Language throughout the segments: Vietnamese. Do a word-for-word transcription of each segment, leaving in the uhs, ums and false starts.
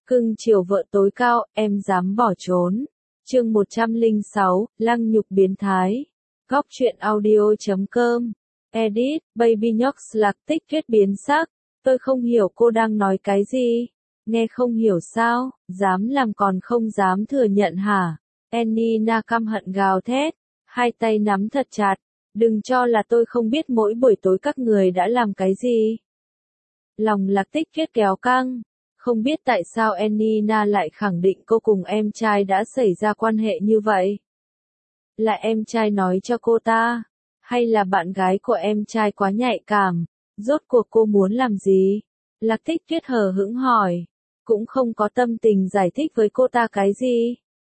Cưng chiều vợ tối cao, em dám bỏ trốn. Chương một trăm lẻ sáu, lăng nhục biến thái. Góc truyện audio chấm com. Edit, Baby Nhóc lạc tích tuyết biến sắc. Tôi không hiểu cô đang nói cái gì. Nghe không hiểu sao, dám làm còn không dám thừa nhận hả? Anina căm hận gào thét, hai tay nắm thật chặt. Đừng cho là tôi không biết mỗi buổi tối các người đã làm cái gì. Lòng lạc tích tuyết kéo căng. Không biết tại sao Anina lại khẳng định cô cùng em trai đã xảy ra quan hệ như vậy. Là em trai nói cho cô ta, hay là bạn gái của em trai quá nhạy cảm, rốt cuộc cô muốn làm gì? Lạc tích tuyết hờ hững hỏi, cũng không có tâm tình giải thích với cô ta cái gì.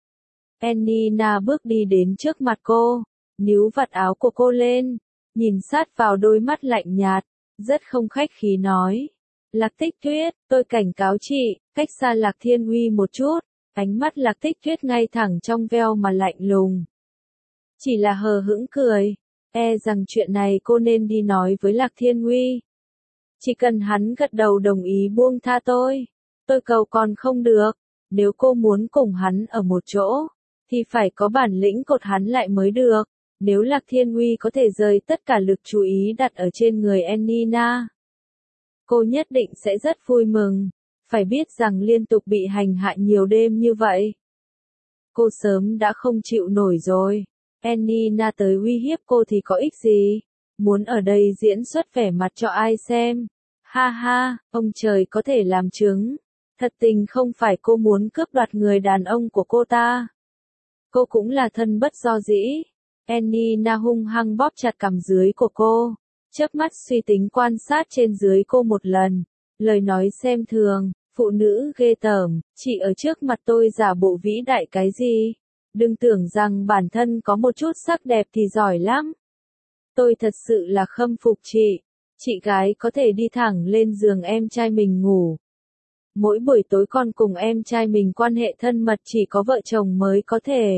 Anina bước đi đến trước mặt cô, níu vạt áo của cô lên, nhìn sát vào đôi mắt lạnh nhạt, rất không khách khí nói. Lạc tích tuyết, tôi cảnh cáo chị, cách xa Lạc Thiên Uy một chút. Ánh mắt Lạc tích tuyết ngay thẳng trong veo mà lạnh lùng. Chỉ là hờ hững cười, e rằng chuyện này cô nên đi nói với Lạc Thiên Uy. Chỉ cần hắn gật đầu đồng ý buông tha tôi, tôi cầu còn không được. Nếu cô muốn cùng hắn ở một chỗ, thì phải có bản lĩnh cột hắn lại mới được. Nếu Lạc Thiên Uy có thể rời tất cả lực chú ý đặt ở trên người Anina, cô nhất định sẽ rất vui mừng. Phải biết rằng liên tục bị hành hạ nhiều đêm như vậy, cô sớm đã không chịu nổi rồi. Anina tới uy hiếp cô thì có ích gì? Muốn ở đây diễn xuất vẻ mặt cho ai xem? Ha ha, ông trời có thể làm chứng. Thật tình không phải cô muốn cướp đoạt người đàn ông của cô ta. Cô cũng là thân bất do dĩ. Anina hung hăng bóp chặt cằm dưới của cô, chớp mắt suy tính quan sát trên dưới cô một lần. Lời nói xem thường, phụ nữ ghê tởm, chị ở trước mặt tôi giả bộ vĩ đại cái gì? Đừng tưởng rằng bản thân có một chút sắc đẹp thì giỏi lắm. Tôi thật sự là khâm phục chị. Chị gái có thể đi thẳng lên giường em trai mình ngủ. Mỗi buổi tối còn cùng em trai mình quan hệ thân mật chỉ có vợ chồng mới có thể.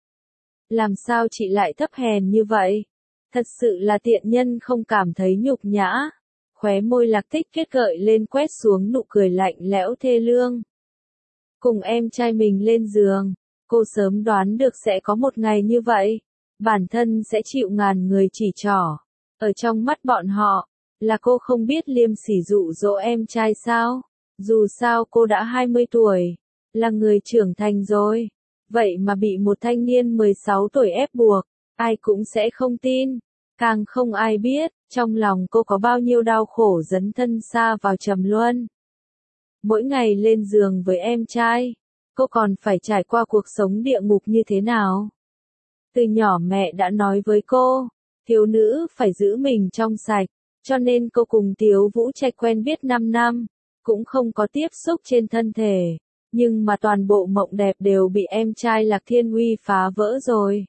Làm sao chị lại thấp hèn như vậy? Thật sự là tiện nhân không cảm thấy nhục nhã. Khóe môi Lạc tích tuyết gợi lên quét xuống nụ cười lạnh lẽo thê lương. Cùng em trai mình lên giường, cô sớm đoán được sẽ có một ngày như vậy. Bản thân sẽ chịu ngàn người chỉ trỏ. Ở trong mắt bọn họ, là cô không biết liêm sỉ dụ dỗ em trai sao? Dù sao cô đã hai mươi tuổi, là người trưởng thành rồi. Vậy mà bị một thanh niên mười sáu tuổi ép buộc, ai cũng sẽ không tin. Càng không ai biết, trong lòng cô có bao nhiêu đau khổ dấn thân xa vào trầm luân. Mỗi ngày lên giường với em trai, cô còn phải trải qua cuộc sống địa ngục như thế nào? Từ nhỏ mẹ đã nói với cô, thiếu nữ phải giữ mình trong sạch, cho nên cô cùng Tiếu Vũ Trạch quen biết năm năm, cũng không có tiếp xúc trên thân thể. Nhưng mà toàn bộ mộng đẹp đều bị em trai Lạc Thiên Uy phá vỡ rồi.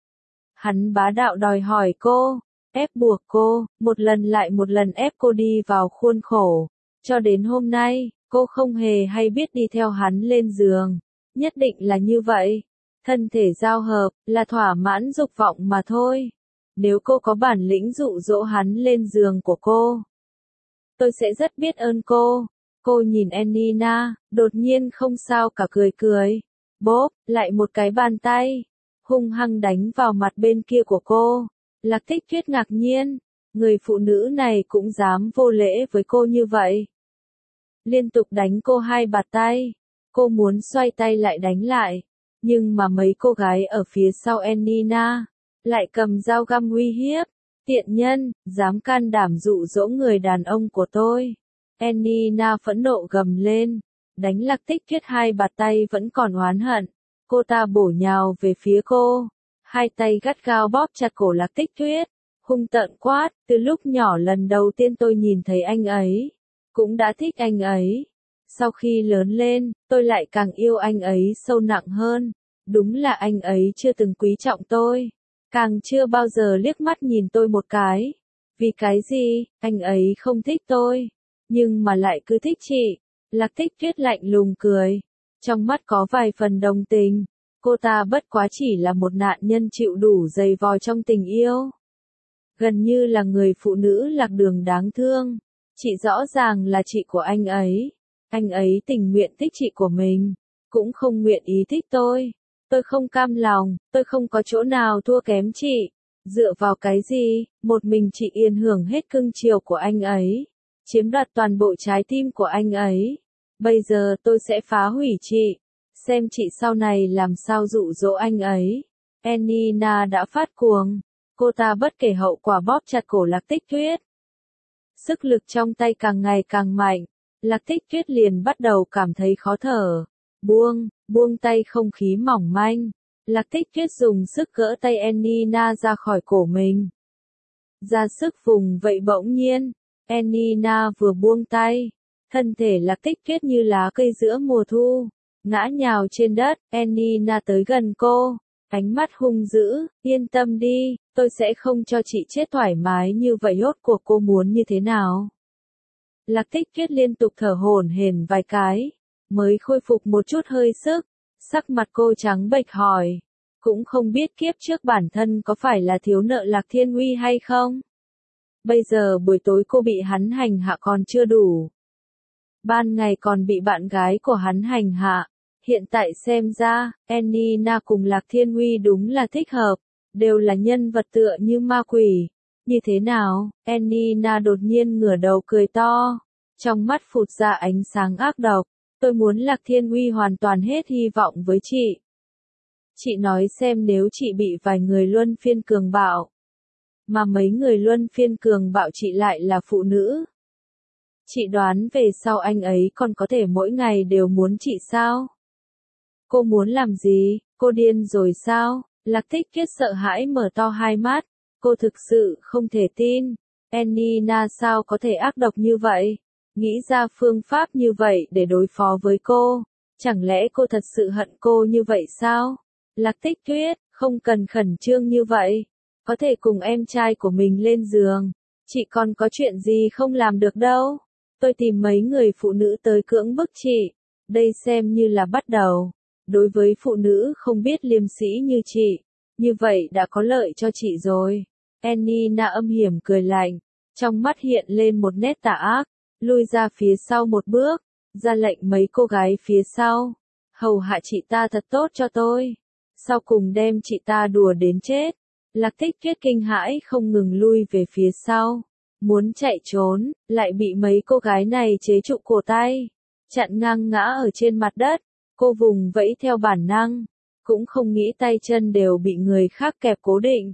Hắn bá đạo đòi hỏi cô, ép buộc cô, một lần lại một lần ép cô đi vào khuôn khổ. Cho đến hôm nay, cô không hề hay biết đi theo hắn lên giường. Nhất định là như vậy. Thân thể giao hợp, là thỏa mãn dục vọng mà thôi. Nếu cô có bản lĩnh dụ dỗ hắn lên giường của cô, tôi sẽ rất biết ơn cô. Cô nhìn Anina, đột nhiên không sao cả cười cười. Bốp, lại một cái bàn tay, hung hăng đánh vào mặt bên kia của cô. Lạc tích tuyết ngạc nhiên, người phụ nữ này cũng dám vô lễ với cô như vậy. Liên tục đánh cô hai bạt tay, cô muốn xoay tay lại đánh lại. Nhưng mà mấy cô gái ở phía sau Anina, lại cầm dao găm uy hiếp. Tiện nhân, dám can đảm dụ dỗ người đàn ông của tôi. Anina phẫn nộ gầm lên, đánh Lạc tích tuyết hai bạt tay vẫn còn oán hận. Cô ta bổ nhào về phía cô, hai tay gắt gao bóp chặt cổ Lạc tích tuyết, hung tợn quát, từ lúc nhỏ lần đầu tiên tôi nhìn thấy anh ấy, cũng đã thích anh ấy. Sau khi lớn lên, tôi lại càng yêu anh ấy sâu nặng hơn. Đúng là anh ấy chưa từng quý trọng tôi, càng chưa bao giờ liếc mắt nhìn tôi một cái. Vì cái gì, anh ấy không thích tôi, nhưng mà lại cứ thích chị. Lạc tích tuyết lạnh lùng cười, trong mắt có vài phần đồng tình. Cô ta bất quá chỉ là một nạn nhân chịu đủ dày vò trong tình yêu. Gần như là người phụ nữ lạc đường đáng thương. Chị rõ ràng là chị của anh ấy. Anh ấy tình nguyện thích chị của mình, cũng không nguyện ý thích tôi. Tôi không cam lòng, tôi không có chỗ nào thua kém chị. Dựa vào cái gì, một mình chị Yên hưởng hết cưng chiều của anh ấy, chiếm đoạt toàn bộ trái tim của anh ấy. Bây giờ tôi sẽ phá hủy chị, xem chị sau này làm sao dụ dỗ anh ấy. Enina đã phát cuồng, cô ta bất kể hậu quả bóp chặt cổ Lạc Tích Tuyết. Sức lực trong tay càng ngày càng mạnh, Lạc Tích Tuyết liền bắt đầu cảm thấy khó thở. Buông, buông tay, không khí mỏng manh. Lạc Tích Tuyết dùng sức gỡ tay Enina ra khỏi cổ mình. Ra sức vùng vậy bỗng nhiên, Enina vừa buông tay, thân thể Lạc Tích Tuyết như lá cây giữa mùa thu, ngã nhào trên đất. Enina tới gần cô, ánh mắt hung dữ, yên tâm đi, tôi sẽ không cho chị chết thoải mái như vậy. Rốt cuộc cô muốn như thế nào? Lạc Tích Tuyết liên tục thở hổn hển vài cái, mới khôi phục một chút hơi sức. Sắc mặt cô trắng bệch hỏi, cũng không biết kiếp trước bản thân có phải là thiếu nợ Lạc Thiên Uy hay không? Bây giờ buổi tối cô bị hắn hành hạ còn chưa đủ. Ban ngày còn bị bạn gái của hắn hành hạ. Hiện tại xem ra, Enina cùng Lạc Thiên Uy đúng là thích hợp, đều là nhân vật tựa như ma quỷ. Như thế nào? Enina đột nhiên ngửa đầu cười to, trong mắt phụt ra ánh sáng ác độc. Tôi muốn Lạc Thiên Uy hoàn toàn hết hy vọng với chị. Chị nói xem, nếu chị bị vài người luân phiên cường bạo, mà mấy người luân phiên cường bạo chị lại là phụ nữ, chị đoán về sau anh ấy còn có thể mỗi ngày đều muốn chị sao? Cô muốn làm gì? Cô điên rồi sao? Lạc Tích Tuyết sợ hãi mở to hai mắt, cô thực sự không thể tin. Enina sao có thể ác độc như vậy? Nghĩ ra phương pháp như vậy để đối phó với cô, chẳng lẽ cô thật sự hận cô như vậy sao? Lạc Tích Tuyết, không cần khẩn trương như vậy, có thể cùng em trai của mình lên giường, chị còn có chuyện gì không làm được đâu. Tôi tìm mấy người phụ nữ tới cưỡng bức chị, đây xem như là bắt đầu. Đối với phụ nữ không biết liêm sĩ như chị, như vậy đã có lợi cho chị rồi. Enina âm hiểm cười lạnh, trong mắt hiện lên một nét tà ác, lui ra phía sau một bước, ra lệnh mấy cô gái phía sau, hầu hạ chị ta thật tốt cho tôi, sau cùng đem chị ta đùa đến chết. Lạc Tích Tuyết kinh hãi không ngừng lui về phía sau, muốn chạy trốn, lại bị mấy cô gái này chế trụ cổ tay, chặn ngang ngã ở trên mặt đất. Cô vùng vẫy theo bản năng, cũng không nghĩ tay chân đều bị người khác kẹp cố định.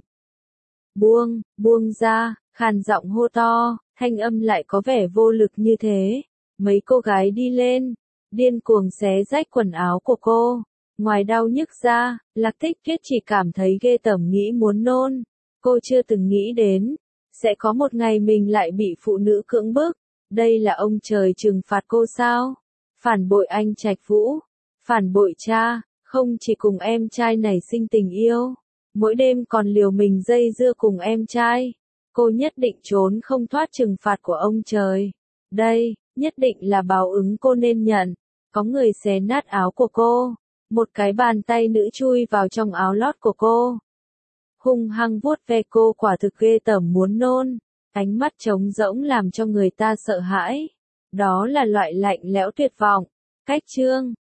Buông, buông ra, khàn giọng hô to, thanh âm lại có vẻ vô lực như thế. Mấy cô gái đi lên, điên cuồng xé rách quần áo của cô. Ngoài đau nhức ra, Lạc Tích Tuyết chỉ cảm thấy ghê tởm, nghĩ muốn nôn. Cô chưa từng nghĩ đến, sẽ có một ngày mình lại bị phụ nữ cưỡng bức. Đây là ông trời trừng phạt cô sao? Phản bội anh Trạch Vũ. Phản bội cha, không chỉ cùng em trai nảy sinh tình yêu, mỗi đêm còn liều mình dây dưa cùng em trai. Cô nhất định trốn không thoát trừng phạt của ông trời. Đây, nhất định là báo ứng cô nên nhận. Có người xé nát áo của cô, một cái bàn tay nữ chui vào trong áo lót của cô, hung hăng vuốt ve cô, quả thực ghê tởm muốn nôn. Ánh mắt trống rỗng làm cho người ta sợ hãi. Đó là loại lạnh lẽo tuyệt vọng. Cách chương